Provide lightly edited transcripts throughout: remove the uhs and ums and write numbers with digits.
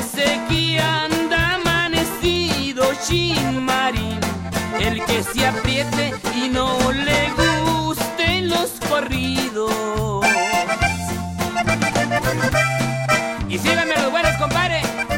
ese que anda amanecido, Chin Marín, el que se apriete y no le gusten los corridos. Y síganme los buenos, compadre.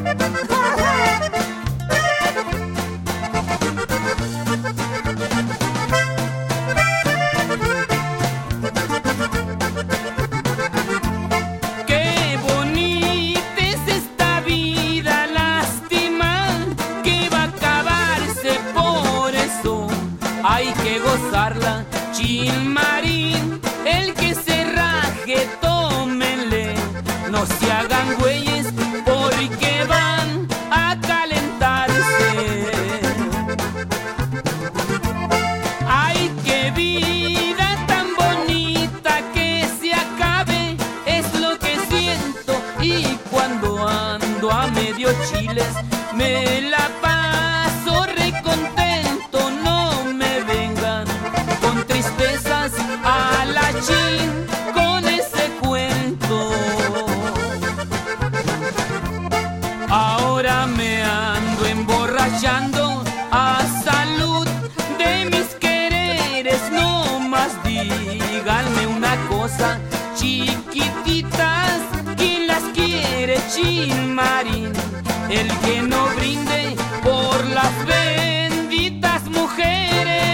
Qué bonita es esta vida, lástima que va a acabarse, por eso hay que gozarla. Chin Marín, el que se raje, tómenle, no se hagan güeyes porque van a calentarse. Ay, qué vida tan bonita que se acabe, es lo que siento. Y cuando ando a medio chiles me la paso recontento. No me vengan con tristezas a la Chin con ese cuento. Ahora me ando emborrachando a salud de mis quereres. No más díganme una cosa, chiquititas, ¿quién las quiere? Chin Marín, el que no brinde por las benditas mujeres.